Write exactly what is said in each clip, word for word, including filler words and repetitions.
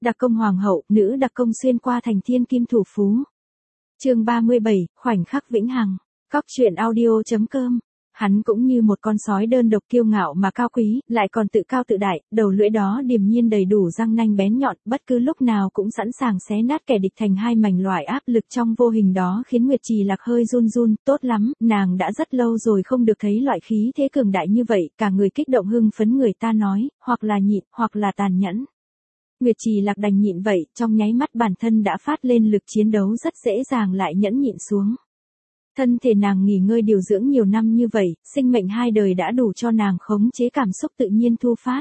Đặc công hoàng hậu, nữ đặc công xuyên qua thành thiên kim thủ phú. Chương ba mươi bảy, khoảnh khắc vĩnh hằng. Cóc truyện audio chấm com. Hắn cũng như một con sói đơn độc kiêu ngạo mà cao quý, lại còn tự cao tự đại, đầu lưỡi đó điềm nhiên đầy đủ răng nanh bén nhọn, bất cứ lúc nào cũng sẵn sàng xé nát kẻ địch thành hai mảnh. Loại áp lực trong vô hình đó khiến Nguyệt Trì Lạc hơi run run. Tốt lắm, nàng đã rất lâu rồi không được thấy loại khí thế cường đại như vậy, cả người kích động hưng phấn. Người ta nói, hoặc là nhịn, hoặc là tàn nhẫn. Nguyệt Trì Lạc đành nhịn vậy, trong nháy mắt bản thân đã phát lên lực chiến đấu rất dễ dàng lại nhẫn nhịn xuống. Thân thể nàng nghỉ ngơi điều dưỡng nhiều năm như vậy, sinh mệnh hai đời đã đủ cho nàng khống chế cảm xúc tự nhiên thu phát.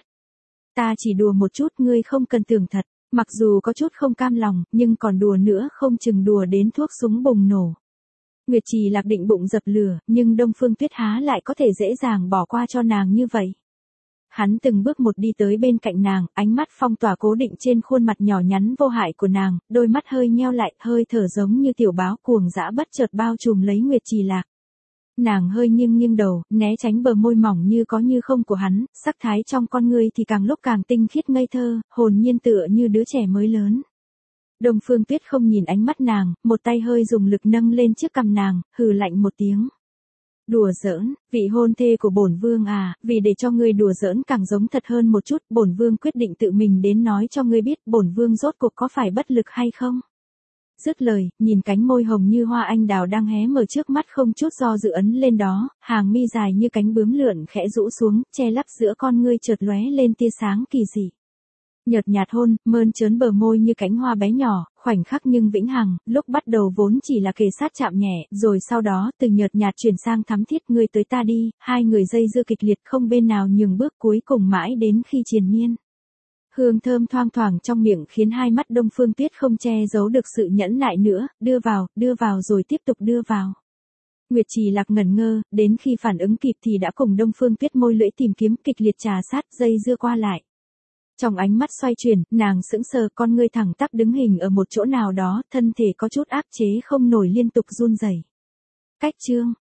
Ta chỉ đùa một chút, ngươi không cần tưởng thật, mặc dù có chút không cam lòng, nhưng còn đùa nữa không chừng đùa đến thuốc súng bùng nổ. Nguyệt Trì Lạc định bụng dập lửa, nhưng Đông Phương Tuyết há lại có thể dễ dàng bỏ qua cho nàng như vậy. Hắn từng bước một đi tới bên cạnh nàng, ánh mắt phong tỏa cố định trên khuôn mặt nhỏ nhắn vô hại của nàng, đôi mắt hơi nheo lại, hơi thở giống như tiểu báo cuồng dã bất chợt bao trùm lấy Nguyệt Trì Lạc. Nàng hơi nghiêng nghiêng đầu, né tránh bờ môi mỏng như có như không của hắn, sắc thái trong con ngươi thì càng lúc càng tinh khiết ngây thơ, hồn nhiên tựa như đứa trẻ mới lớn. Đông Phương Tuyết không nhìn ánh mắt nàng, một tay hơi dùng lực nâng lên chiếc cằm nàng, hừ lạnh một tiếng. Đùa giỡn, vị hôn thê của bổn vương à, vì để cho ngươi đùa giỡn càng giống thật hơn một chút, bổn vương quyết định tự mình đến nói cho ngươi biết bổn vương rốt cuộc có phải bất lực hay không. Dứt lời, nhìn cánh môi hồng như hoa anh đào đang hé mở trước mắt không chút do dự ấn lên đó, hàng mi dài như cánh bướm lượn khẽ rũ xuống, che lấp giữa con ngươi chợt lóe lên tia sáng kỳ dị. Nhợt nhạt hôn, mơn trớn bờ môi như cánh hoa bé nhỏ, khoảnh khắc nhưng vĩnh hằng, lúc bắt đầu vốn chỉ là kề sát chạm nhẹ, rồi sau đó từ nhợt nhạt chuyển sang thắm thiết. Ngươi tới ta đi, hai người dây dưa kịch liệt không bên nào nhường bước, cuối cùng mãi đến khi triền miên. Hương thơm thoang thoảng trong miệng khiến hai mắt Đông Phương Tuyết không che giấu được sự nhẫn nại nữa, đưa vào, đưa vào rồi tiếp tục đưa vào. Nguyệt Trì Lạc ngẩn ngơ, đến khi phản ứng kịp thì đã cùng Đông Phương Tuyết môi lưỡi tìm kiếm kịch liệt trà sát, dây dưa qua lại. Trong ánh mắt xoay chuyển, nàng sững sờ, con ngươi thẳng tắp đứng hình ở một chỗ nào đó, thân thể có chút áp chế không nổi liên tục run rẩy. Cách chương,